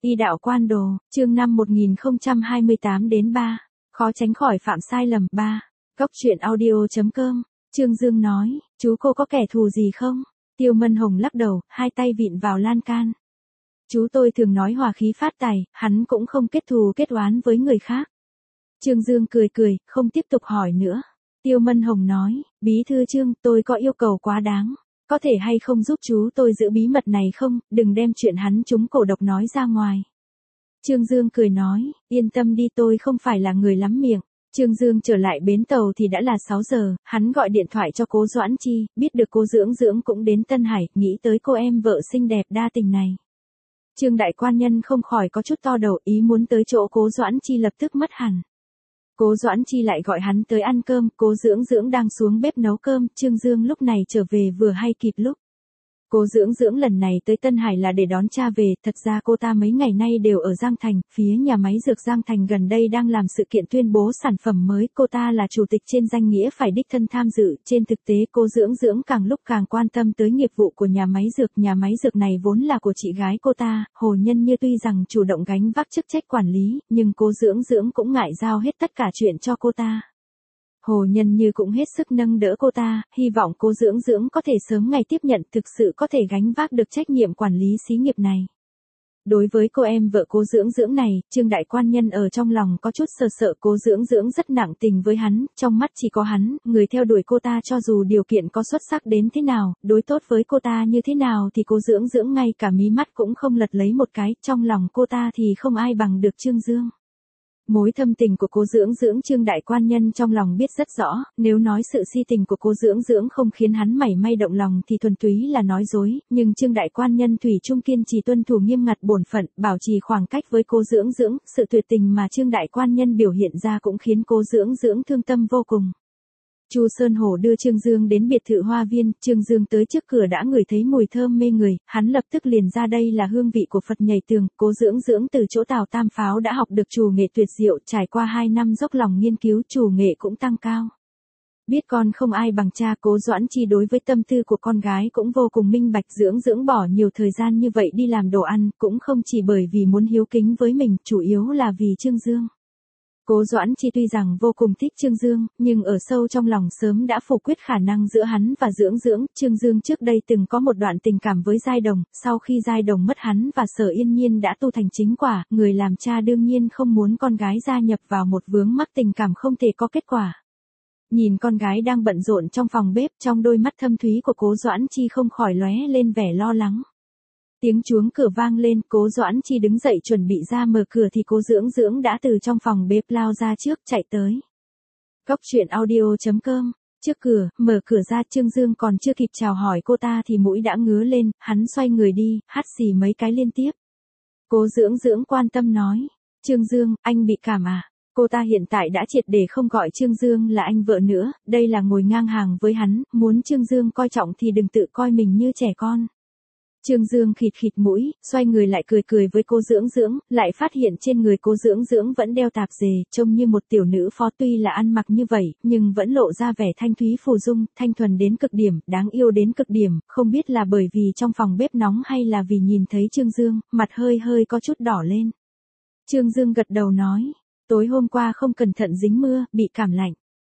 Y đạo quan đồ, chương 5 1028 đến 3. Khó tránh khỏi phạm sai lầm 3. Góc truyện audio.com. Trương Dương nói, chú cô có kẻ thù gì không? Tiêu Mân Hồng lắc đầu, hai tay vịn vào lan can. Chú tôi thường nói hòa khí phát tài, hắn cũng không kết thù kết oán với người khác. Trương Dương cười cười, không tiếp tục hỏi nữa. Tiêu Mân Hồng nói, bí thư Trương, tôi có yêu cầu quá đáng. Có thể hay không giúp chú tôi giữ bí mật này không, đừng đem chuyện hắn trúng cổ độc nói ra ngoài. Trương Dương cười nói, yên tâm đi, tôi không phải là người lắm miệng. Trương Dương trở lại bến tàu thì đã là 6 giờ, hắn gọi điện thoại cho cố Doãn Chi, biết được cô Dưỡng Dưỡng cũng đến Tân Hải, nghĩ tới cô em vợ xinh đẹp đa tình này. Trương đại quan nhân không khỏi có chút to đầu, ý muốn tới chỗ cố Doãn Chi lập tức mất hẳn. Cố Doãn Chi lại gọi hắn tới ăn cơm, cố Dưỡng Dưỡng đang xuống bếp nấu cơm, Trương Dương lúc này trở về vừa hay kịp lúc. Cố Dưỡng Dưỡng lần này tới Tân Hải là để đón cha về, thật ra cô ta mấy ngày nay đều ở Giang Thành, phía nhà máy dược Giang Thành gần đây đang làm sự kiện tuyên bố sản phẩm mới, cô ta là chủ tịch trên danh nghĩa phải đích thân tham dự, trên thực tế cô Dưỡng Dưỡng càng lúc càng quan tâm tới nghiệp vụ của nhà máy dược này vốn là của chị gái cô ta, Hồ Nhân Như tuy rằng chủ động gánh vác chức trách quản lý, nhưng cố Dưỡng Dưỡng cũng ngại giao hết tất cả chuyện cho cô ta. Hồ Nhân Như cũng hết sức nâng đỡ cô ta, hy vọng cô Dưỡng Dưỡng có thể sớm ngày tiếp nhận, thực sự có thể gánh vác được trách nhiệm quản lý xí nghiệp này. Đối với cô em vợ cố Dưỡng Dưỡng này, Trương đại quan nhân ở trong lòng có chút sợ cố Dưỡng Dưỡng rất nặng tình với hắn, trong mắt chỉ có hắn, người theo đuổi cô ta cho dù điều kiện có xuất sắc đến thế nào, đối tốt với cô ta như thế nào thì cố Dưỡng Dưỡng ngay cả mí mắt cũng không lật lấy một cái, trong lòng cô ta thì không ai bằng được Trương Dương. Mối thâm tình của cố Dưỡng Dưỡng Trương đại quan nhân trong lòng biết rất rõ, nếu nói sự si tình của cố Dưỡng Dưỡng không khiến hắn mảy may động lòng thì thuần túy là nói dối, nhưng Trương đại quan nhân thủy chung kiên trì tuân thủ nghiêm ngặt bổn phận, bảo trì khoảng cách với cố Dưỡng Dưỡng, sự tuyệt tình mà Trương đại quan nhân biểu hiện ra cũng khiến cố Dưỡng Dưỡng thương tâm vô cùng. Chu Sơn Hổ đưa Trương Dương đến biệt thự Hoa Viên, Trương Dương tới trước cửa đã ngửi thấy mùi thơm mê người, hắn lập tức liền ra đây là hương vị của Phật nhảy tường, cố Dưỡng Dưỡng từ chỗ Tào Tam Pháo đã học được trù nghệ tuyệt diệu, trải qua 2 năm dốc lòng nghiên cứu trù nghệ cũng tăng cao. Biết con không ai bằng cha, cố Doãn Chi đối với tâm tư của con gái cũng vô cùng minh bạch. Dưỡng Dưỡng bỏ nhiều thời gian như vậy đi làm đồ ăn, cũng không chỉ bởi vì muốn hiếu kính với mình, chủ yếu là vì Trương Dương. Cố Doãn Chi tuy rằng vô cùng thích Trương Dương, nhưng ở sâu trong lòng sớm đã phủ quyết khả năng giữa hắn và Dưỡng Dưỡng. Trương Dương trước đây từng có một đoạn tình cảm với Giai Đồng, sau khi Giai Đồng mất hắn và Sở Yên Nhiên đã tu thành chính quả, người làm cha đương nhiên không muốn con gái gia nhập vào một vướng mắc tình cảm không thể có kết quả. Nhìn con gái đang bận rộn trong phòng bếp, trong đôi mắt thâm thúy của cố Doãn Chi không khỏi lóe lên vẻ lo lắng. Tiếng chuông cửa vang lên, cố Doãn Chi đứng dậy chuẩn bị ra mở cửa thì cố Dưỡng Dưỡng đã từ trong phòng bếp lao ra trước, chạy tới. Góc truyện audio.com. Trước cửa, mở cửa ra, Trương Dương còn chưa kịp chào hỏi cô ta thì mũi đã ngứa lên, hắn xoay người đi, hắt xì mấy cái liên tiếp. Cố Dưỡng Dưỡng quan tâm nói, Trương Dương, anh bị cảm à? Cô ta hiện tại đã triệt để không gọi Trương Dương là anh vợ nữa, đây là ngồi ngang hàng với hắn, muốn Trương Dương coi trọng thì đừng tự coi mình như trẻ con. Trương Dương khịt khịt mũi, xoay người lại cười cười với cô Dưỡng Dưỡng, lại phát hiện trên người cô Dưỡng Dưỡng vẫn đeo tạp dề, trông như một tiểu nữ phó, tuy là ăn mặc như vậy, nhưng vẫn lộ ra vẻ thanh thúy phù dung, thanh thuần đến cực điểm, đáng yêu đến cực điểm, không biết là bởi vì trong phòng bếp nóng hay là vì nhìn thấy Trương Dương, mặt hơi có chút đỏ lên. Trương Dương gật đầu nói, tối hôm qua không cẩn thận dính mưa, bị cảm lạnh.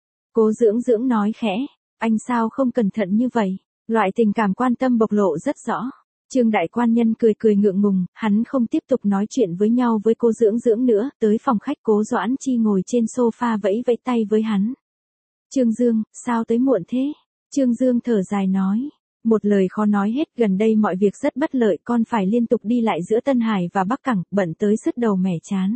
Cố Dưỡng Dưỡng nói khẽ, anh sao không cẩn thận như vậy, loại tình cảm quan tâm bộc lộ rất rõ. Trương đại quan nhân cười ngượng ngùng, hắn không tiếp tục nói chuyện với nhau với cô Dưỡng Dưỡng nữa, tới phòng khách cố Doãn Chi ngồi trên sofa vẫy tay với hắn. Trương Dương, sao tới muộn thế? Trương Dương thở dài nói, một lời khó nói hết, gần đây mọi việc rất bất lợi, con phải liên tục đi lại giữa Tân Hải và Bắc Cảng, bận tới sứt đầu mẻ chán.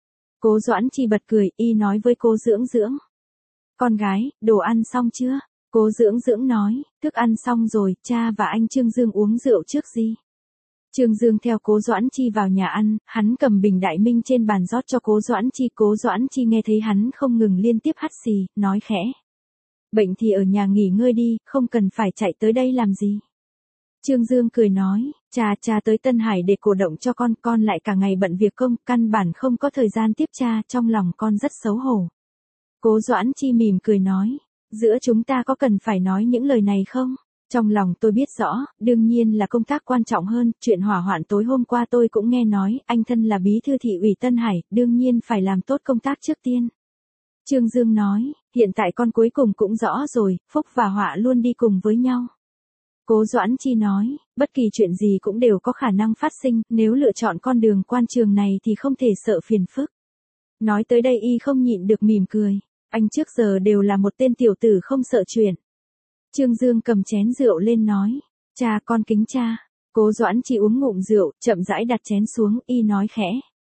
Cố Doãn Chi bật cười, y nói với cô Dưỡng Dưỡng. Con gái, đồ ăn xong chưa? Cố Dưỡng Dưỡng nói, thức ăn xong rồi, cha và anh Trương Dương uống rượu trước gì? Trương Dương theo cố Doãn Chi vào nhà ăn, hắn cầm bình đại minh trên bàn rót cho cố Doãn Chi nghe thấy hắn không ngừng liên tiếp hắt xì, nói khẽ. Bệnh thì ở nhà nghỉ ngơi đi, không cần phải chạy tới đây làm gì. Trương Dương cười nói, cha tới Tân Hải để cổ động cho con lại cả ngày bận việc công, căn bản không có thời gian tiếp cha, trong lòng con rất xấu hổ. Cố Doãn Chi mỉm cười nói. Giữa chúng ta có cần phải nói những lời này không? Trong lòng tôi biết rõ, đương nhiên là công tác quan trọng hơn, chuyện hỏa hoạn tối hôm qua tôi cũng nghe nói, anh thân là bí thư thị ủy Tân Hải, đương nhiên phải làm tốt công tác trước tiên. Trương Dương nói, hiện tại con cuối cùng cũng rõ rồi, phúc và họa luôn đi cùng với nhau. Cố Doãn Chi nói, bất kỳ chuyện gì cũng đều có khả năng phát sinh, nếu lựa chọn con đường quan trường này thì không thể sợ phiền phức. Nói tới đây y không nhịn được mỉm cười, anh trước giờ đều là một tên tiểu tử không sợ chuyện. Trương Dương cầm chén rượu lên nói, cha con kính cha. Cố Doãn Chi uống ngụm rượu, chậm rãi đặt chén xuống, y nói khẽ.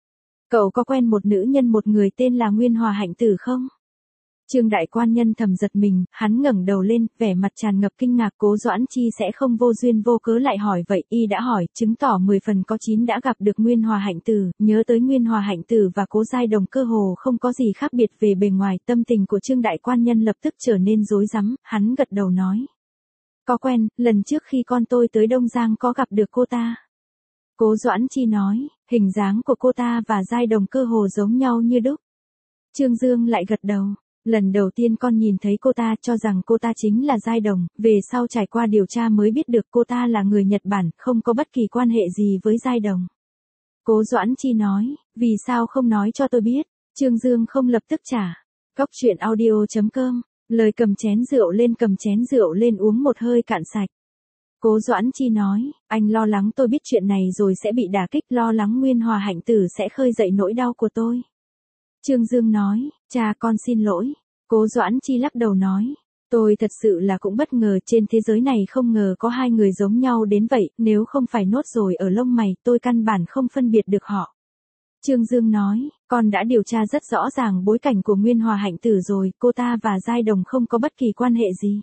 Cậu có quen một nữ nhân một người tên là Nguyên Hòa Hạnh Tử không? Trương đại quan nhân thầm giật mình, hắn ngẩng đầu lên, vẻ mặt tràn ngập kinh ngạc. Cố Doãn Chi sẽ không vô duyên vô cớ lại hỏi vậy, y đã hỏi, chứng tỏ 10 phần có 9 đã gặp được Nguyên Hòa Hạnh Tử. Nhớ tới Nguyên Hòa Hạnh Tử và Cố Giai Đồng cơ hồ không có gì khác biệt về bề ngoài, tâm tình của Trương đại quan nhân lập tức trở nên rối rắm, hắn gật đầu nói. Có quen, lần trước khi con tôi tới Đông Giang có gặp được cô ta. Cố Doãn Chi nói, hình dáng của cô ta và Giai Đồng cơ hồ giống nhau như đúc. Trương Dương lại gật đầu. Lần đầu tiên con nhìn thấy cô ta cho rằng cô ta chính là Giai Đồng, về sau trải qua điều tra mới biết được cô ta là người Nhật Bản, không có bất kỳ quan hệ gì với Giai Đồng. Cố Doãn Chi nói, vì sao không nói cho tôi biết, Trương Dương không lập tức trả. Cóc truyện audio.com, lời cầm chén rượu lên uống một hơi cạn sạch. Cố Doãn Chi nói, anh lo lắng tôi biết chuyện này rồi sẽ bị đả kích, lo lắng Nguyên Hòa Hạnh Tử sẽ khơi dậy nỗi đau của tôi. Trương Dương nói, cha con xin lỗi. Cố Doãn Chi lắc đầu nói, tôi thật sự là cũng bất ngờ, trên thế giới này không ngờ có hai người giống nhau đến vậy, nếu không phải nốt rồi ở lông mày, tôi căn bản không phân biệt được họ. Trương Dương nói, con đã điều tra rất rõ ràng bối cảnh của Nguyên Hòa Hạnh Tử rồi, cô ta và Giai Đồng không có bất kỳ quan hệ gì.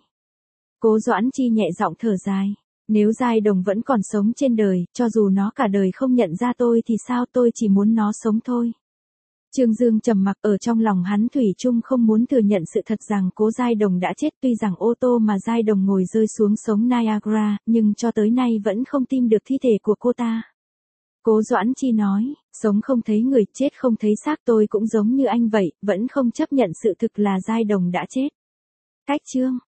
Cố Doãn Chi nhẹ giọng thở dài, nếu Giai Đồng vẫn còn sống trên đời, cho dù nó cả đời không nhận ra tôi thì sao, tôi chỉ muốn nó sống thôi. Trương Dương trầm mặc, ở trong lòng hắn thủy chung không muốn thừa nhận sự thật rằng Cố Giai Đồng đã chết, tuy rằng ô tô mà Giai Đồng ngồi rơi xuống sông Niagara, nhưng cho tới nay vẫn không tìm được thi thể của cô ta. Cố Doãn Chi nói, sống không thấy người, chết không thấy xác, tôi cũng giống như anh vậy, vẫn không chấp nhận sự thực là Giai Đồng đã chết. Cách chương